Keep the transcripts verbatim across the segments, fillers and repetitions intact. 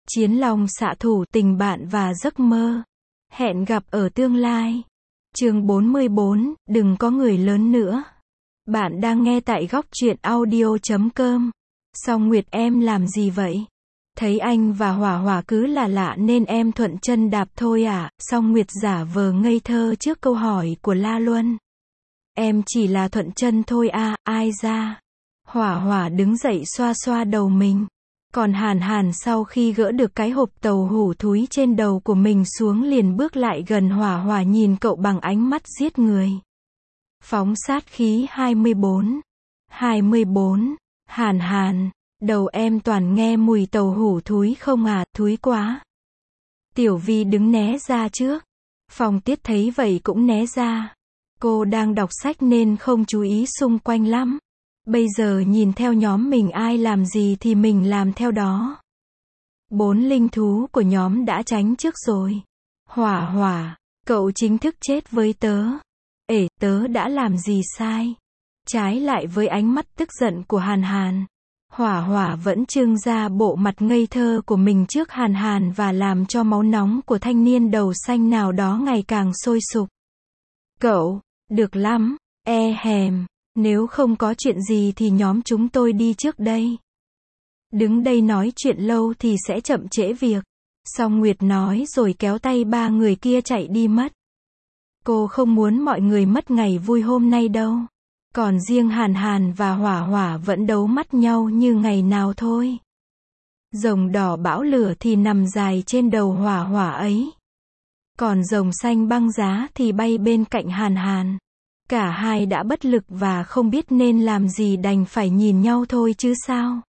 Chiến long xạ thủ, tình bạn và giấc mơ. Hẹn gặp ở tương lai. Chương bốn mươi bốn, đừng có người lớn nữa. Bạn đang nghe tại góc truyện audio chấm com. Song Nguyệt, em làm gì vậy? Thấy anh và Hỏa Hỏa cứ là lạ nên em thuận chân đạp thôi à? Song Nguyệt giả vờ ngây thơ trước câu hỏi của La Luân. Em chỉ là thuận chân thôi à, ai ra? Hỏa Hỏa đứng dậy xoa xoa đầu mình. Còn Hàn Hàn sau khi gỡ được cái hộp tàu hủ thúi trên đầu của mình xuống liền bước lại gần Hỏa Hỏa nhìn cậu bằng ánh mắt giết người. Phóng sát khí hai mươi bốn. hai mươi bốn. Hàn Hàn, đầu em toàn nghe mùi tàu hủ thúi không à, thúi quá. Tiểu Vi đứng né ra trước. Phong Tiết thấy vậy cũng né ra. Cô đang đọc sách nên không chú ý xung quanh lắm. Bây giờ nhìn theo nhóm mình ai làm gì thì mình làm theo đó. Bốn linh thú của nhóm đã tránh trước rồi. Hỏa Hỏa, cậu chính thức chết với tớ. Ể, tớ đã làm gì sai? Trái lại với ánh mắt tức giận của Hàn Hàn, Hỏa Hỏa vẫn trưng ra bộ mặt ngây thơ của mình trước Hàn Hàn và làm cho máu nóng của thanh niên đầu xanh nào đó ngày càng sôi sục. Cậu, được lắm, e hèm. Nếu không có chuyện gì thì nhóm chúng tôi đi trước đây. Đứng đây nói chuyện lâu thì sẽ chậm trễ việc. Song Nguyệt nói rồi kéo tay ba người kia chạy đi mất. Cô không muốn mọi người mất ngày vui hôm nay đâu. Còn riêng Hàn Hàn và Hỏa Hỏa vẫn đấu mắt nhau như ngày nào thôi. Rồng đỏ bão lửa thì nằm dài trên đầu Hỏa Hỏa ấy. Còn rồng xanh băng giá thì bay bên cạnh Hàn Hàn. Cả hai đã bất lực và không biết nên làm gì đành phải nhìn nhau thôi chứ sao.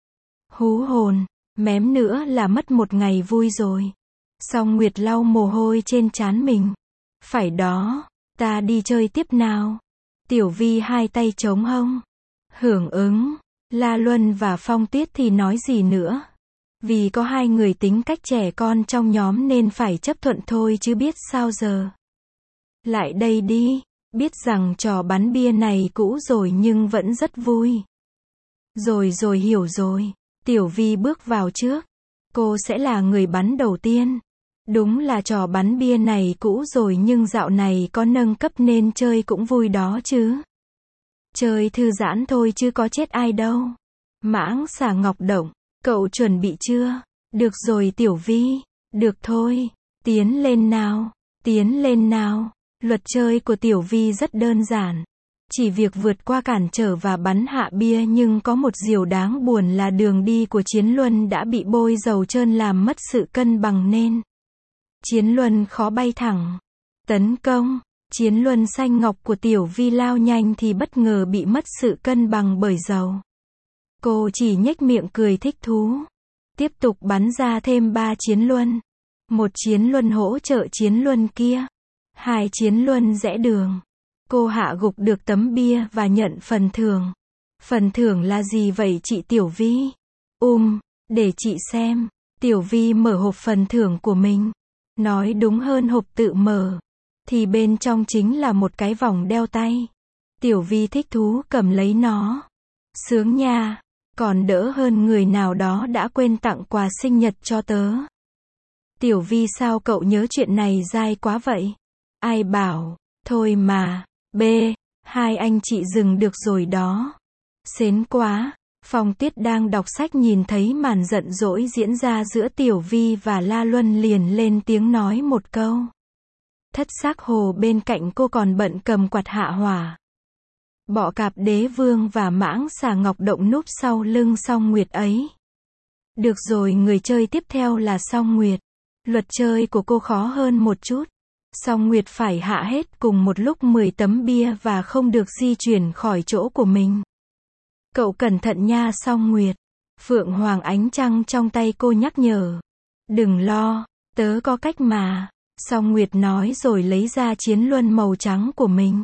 Hú hồn, mém nữa là mất một ngày vui rồi. Song Nguyệt lau mồ hôi trên trán mình. Phải đó, ta đi chơi tiếp nào. Tiểu Vi hai tay chống hông. Hưởng ứng. La Luân và Phong Tiết thì nói gì nữa. Vì có hai người tính cách trẻ con trong nhóm nên phải chấp thuận thôi chứ biết sao giờ. Lại đây đi. Biết rằng trò bắn bia này cũ rồi nhưng vẫn rất vui. Rồi rồi hiểu rồi. Tiểu Vi bước vào trước. Cô sẽ là người bắn đầu tiên. Đúng là trò bắn bia này cũ rồi nhưng dạo này có nâng cấp nên chơi cũng vui đó chứ. Chơi thư giãn thôi chứ có chết ai đâu. Mãng xà Ngọc Động, cậu chuẩn bị chưa? Được rồi Tiểu Vi. Được thôi. Tiến lên nào. Tiến lên nào. Luật chơi của Tiểu Vi rất đơn giản. Chỉ việc vượt qua cản trở và bắn hạ bia, nhưng có một điều đáng buồn là đường đi của Chiến Luân đã bị bôi dầu trơn làm mất sự cân bằng nên Chiến Luân khó bay thẳng. Tấn công. Chiến Luân xanh ngọc của Tiểu Vi lao nhanh thì bất ngờ bị mất sự cân bằng bởi dầu. Cô chỉ nhếch miệng cười thích thú. Tiếp tục bắn ra thêm ba Chiến Luân. Một Chiến Luân hỗ trợ Chiến Luân kia. Hai Chiến Luân rẽ đường. Cô hạ gục được tấm bia và nhận phần thưởng. Phần thưởng là gì vậy chị Tiểu Vi? Um, để chị xem. Tiểu Vi mở hộp phần thưởng của mình. Nói đúng hơn hộp tự mở. Thì bên trong chính là một cái vòng đeo tay. Tiểu Vi thích thú cầm lấy nó. Sướng nha. Còn đỡ hơn người nào đó đã quên tặng quà sinh nhật cho tớ. Tiểu Vi, sao cậu nhớ chuyện này dai quá vậy? Ai bảo, thôi mà, b, hai anh chị dừng được rồi đó. Sến quá. Phong Tiết đang đọc sách nhìn thấy màn giận dỗi diễn ra giữa Tiểu Vi và La Luân liền lên tiếng nói một câu. Thất xác hồ bên cạnh cô còn bận cầm quạt hạ hỏa. Bọ cạp đế vương và mãng xà Ngọc Động núp sau lưng Song Nguyệt ấy. Được rồi, người chơi tiếp theo là Song Nguyệt. Luật chơi của cô khó hơn một chút. Song Nguyệt phải hạ hết cùng một lúc mười tấm bia và không được di chuyển khỏi chỗ của mình. Cậu cẩn thận nha Song Nguyệt. Phượng Hoàng ánh trăng trong tay cô nhắc nhở. Đừng lo, tớ có cách mà. Song Nguyệt nói rồi lấy ra Chiến Luân màu trắng của mình.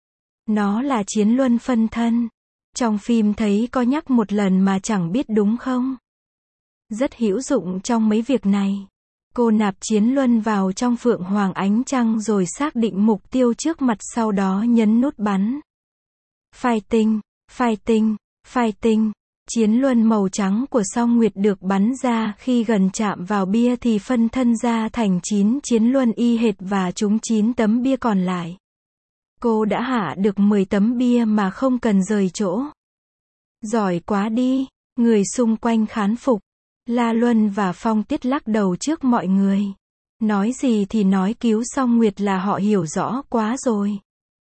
Nó là Chiến Luân phân thân. Trong phim thấy có nhắc một lần mà chẳng biết đúng không? Rất hữu dụng trong mấy việc này. Cô nạp Chiến Luân vào trong Phượng Hoàng ánh trăng rồi xác định mục tiêu trước mặt, sau đó nhấn nút bắn. Fighting, fighting, fighting. Chiến luân màu trắng của Song Nguyệt được bắn ra khi gần chạm vào bia thì phân thân ra thành chín chiến luân y hệt và trúng chín tấm bia còn lại. Cô đã hạ được mười tấm bia mà không cần rời chỗ. Giỏi quá đi, người xung quanh khán phục. La Luân và Phong Tiết lắc đầu trước mọi người. Nói gì thì nói, cứu Song Nguyệt là họ hiểu rõ quá rồi.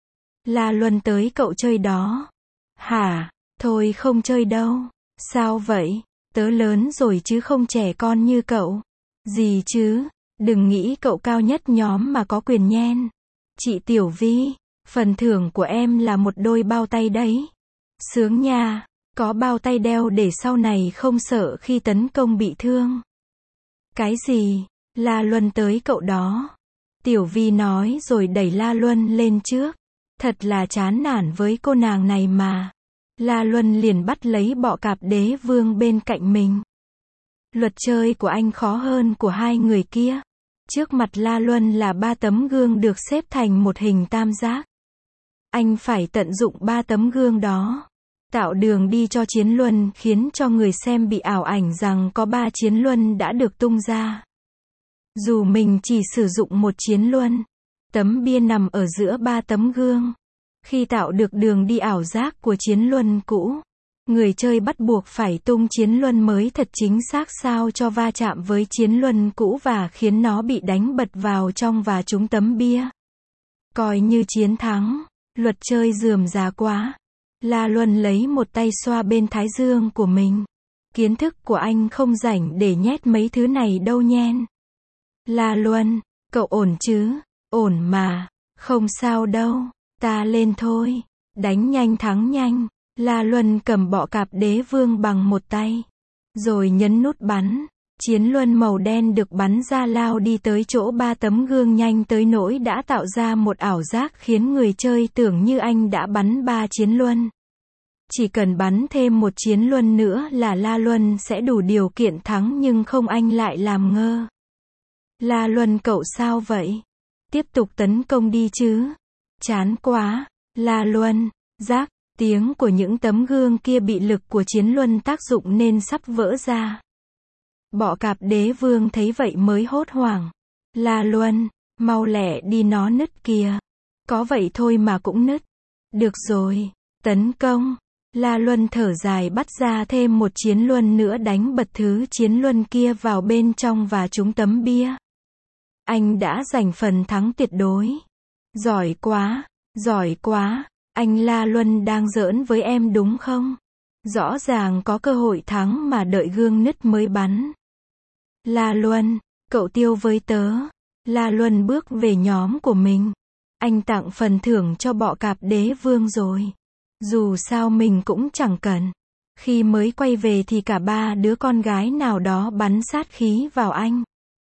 La Luân tới cậu chơi đó. Hả? Thôi không chơi đâu. Sao vậy? Tớ lớn rồi chứ không trẻ con như cậu. Gì chứ? Đừng nghĩ cậu cao nhất nhóm mà có quyền nhen. Chị Tiểu Vi, phần thưởng của em là một đôi bao tay đấy. Sướng nha, có bao tay đeo để sau này không sợ khi tấn công bị thương. Cái gì? La Luân tới cậu đó. Tiểu Vi nói rồi đẩy La Luân lên trước. Thật là chán nản với cô nàng này mà. La Luân liền bắt lấy bọ cạp đế vương bên cạnh mình. Luật chơi của anh khó hơn của hai người kia. Trước mặt La Luân là ba tấm gương được xếp thành một hình tam giác. Anh phải tận dụng ba tấm gương đó, tạo đường đi cho chiến luân, khiến cho người xem bị ảo ảnh rằng có ba chiến luân đã được tung ra. Dù mình chỉ sử dụng một chiến luân, tấm bia nằm ở giữa ba tấm gương. Khi tạo được đường đi ảo giác của chiến luân cũ, người chơi bắt buộc phải tung chiến luân mới thật chính xác sao cho va chạm với chiến luân cũ và khiến nó bị đánh bật vào trong và trúng tấm bia. Coi như chiến thắng. Luật chơi rườm rà quá. La Luân lấy một tay xoa bên thái dương của mình. Kiến thức của anh không rảnh để nhét mấy thứ này đâu nhen. La Luân, cậu ổn chứ? Ổn mà. Không sao đâu. Ta lên thôi. Đánh nhanh thắng nhanh. La Luân cầm bọ cạp đế vương bằng một tay. Rồi nhấn nút bắn. Chiến luân màu đen được bắn ra lao đi tới chỗ ba tấm gương nhanh tới nỗi đã tạo ra một ảo giác khiến người chơi tưởng như anh đã bắn ba chiến luân. Chỉ cần bắn thêm một chiến luân nữa là La Luân sẽ đủ điều kiện thắng, nhưng không, anh lại làm ngơ. La Luân cậu sao vậy? Tiếp tục tấn công đi chứ. Chán quá. La Luân, rác, tiếng của những tấm gương kia bị lực của chiến luân tác dụng nên sắp vỡ ra. Bọ cạp đế vương thấy vậy mới hốt hoảng. La Luân, mau lẹ đi, nó nứt kìa. Có vậy thôi mà cũng nứt. Được rồi, tấn công. La Luân thở dài bắt ra thêm một chiến luân nữa, đánh bật thứ chiến luân kia vào bên trong và trúng tấm bia. Anh đã giành phần thắng tuyệt đối. Giỏi quá, giỏi quá. Anh La Luân đang giỡn với em đúng không? Rõ ràng có cơ hội thắng mà đợi gương nứt mới bắn. La Luân, cậu tiêu với tớ. La Luân bước về nhóm của mình. Anh tặng phần thưởng cho bọ cạp đế vương rồi. Dù sao mình cũng chẳng cần. Khi mới quay về thì cả ba đứa con gái nào đó bắn sát khí vào anh.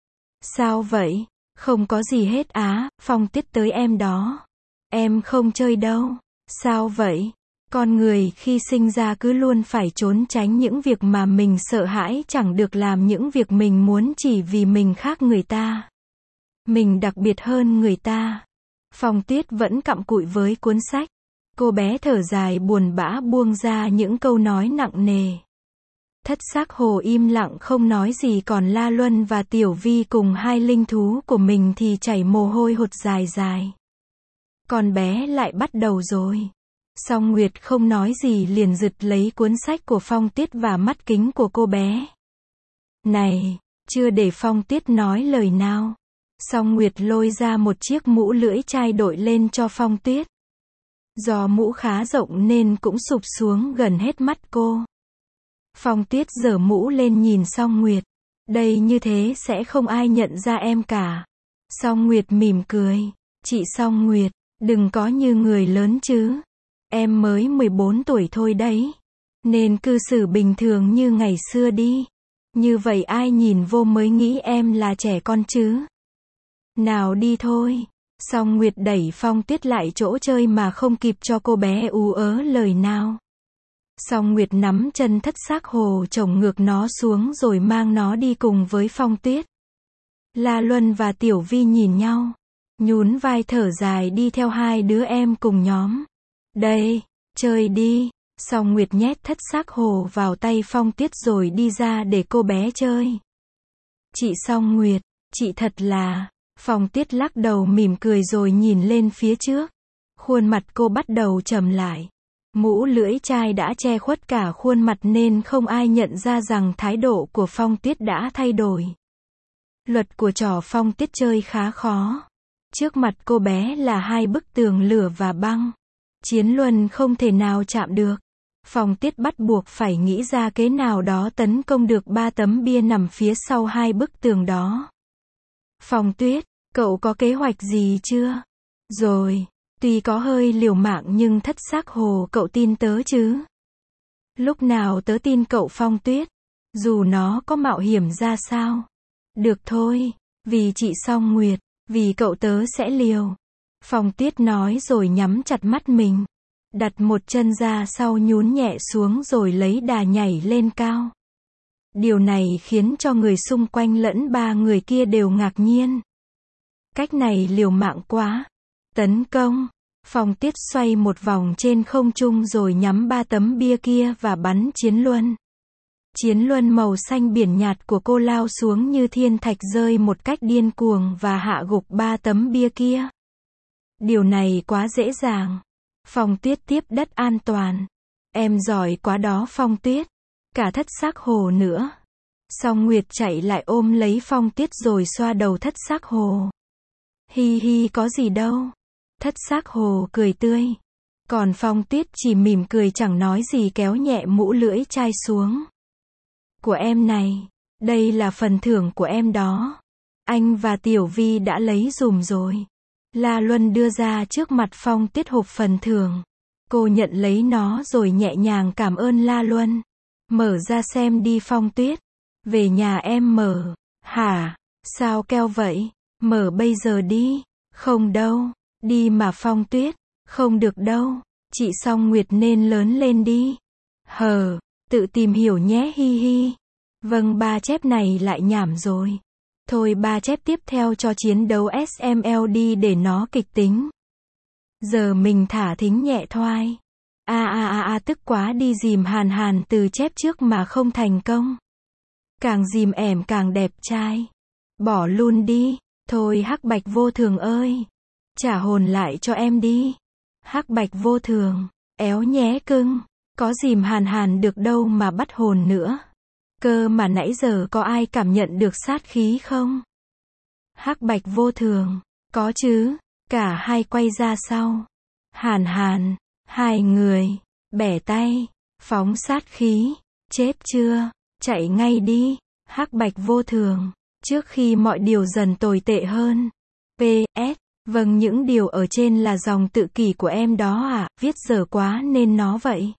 Sao vậy? Không có gì hết á. Phong Tiết tới em đó. Em không chơi đâu. Sao vậy? Con người khi sinh ra cứ luôn phải trốn tránh những việc mà mình sợ hãi, chẳng được làm những việc mình muốn chỉ vì mình khác người ta. Mình đặc biệt hơn người ta. Phong Tiết vẫn cặm cụi với cuốn sách. Cô bé thở dài buồn bã buông ra những câu nói nặng nề. Thất Xác Hồ im lặng không nói gì, còn La Luân và Tiểu Vi cùng hai linh thú của mình thì chảy mồ hôi hột dài dài. Con bé lại bắt đầu rồi. Song Nguyệt không nói gì liền giật lấy cuốn sách của Phong Tiết và mắt kính của cô bé. Này, chưa để Phong Tiết nói lời nào. Song Nguyệt lôi ra một chiếc mũ lưỡi chai đội lên cho Phong Tiết. Do mũ khá rộng nên cũng sụp xuống gần hết mắt cô. Phong Tiết giở mũ lên nhìn Song Nguyệt. Đây như thế sẽ không ai nhận ra em cả. Song Nguyệt mỉm cười. Chị Song Nguyệt, đừng có như người lớn chứ. Em mới mười bốn tuổi thôi đấy. Nên cư xử bình thường như ngày xưa đi. Như vậy ai nhìn vô mới nghĩ em là trẻ con chứ. Nào đi thôi. Song Nguyệt đẩy Phong Tiết lại chỗ chơi mà không kịp cho cô bé ú ớ lời nào. Song Nguyệt nắm chân Thất Xác Hồ chổng ngược nó xuống rồi mang nó đi cùng với Phong Tiết. La Luân và Tiểu Vi nhìn nhau, nhún vai thở dài đi theo hai đứa em cùng nhóm. Đây, chơi đi. Song Nguyệt nhét thất xác hồ vào tay Phong Tuyết rồi đi ra để cô bé chơi. Chị Song Nguyệt, chị thật là... Phong Tuyết lắc đầu mỉm cười rồi nhìn lên phía trước. Khuôn mặt cô bắt đầu trầm lại. Mũ lưỡi chai đã che khuất cả khuôn mặt nên không ai nhận ra rằng thái độ của Phong Tuyết đã thay đổi. Luật của trò Phong Tuyết chơi khá khó. Trước mặt cô bé là hai bức tường lửa và băng. Chiến luân không thể nào chạm được. Phong Tuyết bắt buộc phải nghĩ ra kế nào đó tấn công được ba tấm bia nằm phía sau hai bức tường đó. Phong Tuyết, cậu có kế hoạch gì chưa? Rồi, tuy có hơi liều mạng nhưng thất xác hồ cậu tin tớ chứ? Lúc nào tớ tin cậu Phong Tuyết, dù nó có mạo hiểm ra sao. Được thôi, vì chị Song Nguyệt, vì cậu tớ sẽ liều. Phong Tuyết nói rồi nhắm chặt mắt mình. Đặt một chân ra sau nhún nhẹ xuống rồi lấy đà nhảy lên cao. Điều này khiến cho người xung quanh lẫn ba người kia đều ngạc nhiên. Cách này liều mạng quá. Tấn công. Phong Tuyết xoay một vòng trên không trung rồi nhắm ba tấm bia kia và bắn chiến luân. Chiến luân màu xanh biển nhạt của cô lao xuống như thiên thạch rơi một cách điên cuồng và hạ gục ba tấm bia kia. Điều này quá dễ dàng. Phong Tuyết tiếp đất an toàn. Em giỏi quá đó Phong Tuyết. Cả thất xác hồ nữa. Song Nguyệt chạy lại ôm lấy Phong Tuyết rồi xoa đầu thất xác hồ. Hi hi có gì đâu. Thất xác hồ cười tươi. Còn Phong Tuyết chỉ mỉm cười chẳng nói gì kéo nhẹ mũ lưỡi chai xuống. Của em này. Đây là phần thưởng của em đó. Anh và Tiểu Vi đã lấy dùm rồi. La Luân đưa ra trước mặt Phong Tuyết hộp phần thưởng. Cô nhận lấy nó rồi nhẹ nhàng cảm ơn La Luân. Mở ra xem đi Phong Tuyết. Về nhà em mở. Hả? Sao keo vậy? Mở bây giờ đi. Không đâu. Đi mà Phong Tuyết. Không được đâu. Chị Song Nguyệt nên lớn lên đi. Hờ. Tự tìm hiểu nhé hi hi. Vâng ba chép này lại nhảm rồi. Thôi ba chép tiếp theo cho chiến đấu ét em lờ đi để nó kịch tính. Giờ mình thả thính nhẹ thoai. A a a a tức quá đi dìm hàn hàn từ chép trước mà không thành công. Càng dìm ẻm càng đẹp trai. Bỏ luôn đi. Thôi Hắc Bạch vô thường ơi. Trả hồn lại cho em đi. Hắc Bạch vô thường. Éo nhé cưng. Có dìm hàn hàn được đâu mà bắt hồn nữa. Cơ mà nãy giờ có ai cảm nhận được sát khí không? Hắc Bạch vô thường. Có chứ. Cả hai quay ra sau. Hàn hàn. Hai người. Bẻ tay. Phóng sát khí. Chết chưa? Chạy ngay đi. Hắc Bạch vô thường. Trước khi mọi điều dần tồi tệ hơn. pê ét. Vâng những điều ở trên là dòng tự kỷ của em đó à, viết dở quá nên nó vậy.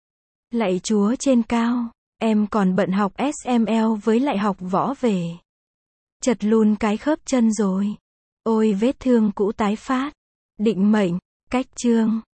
Lạy Chúa trên cao. Em còn bận học ét em lờ với lại học võ về. Chật luôn cái khớp chân rồi. Ôi vết thương cũ tái phát. Định mệnh. Cách chương.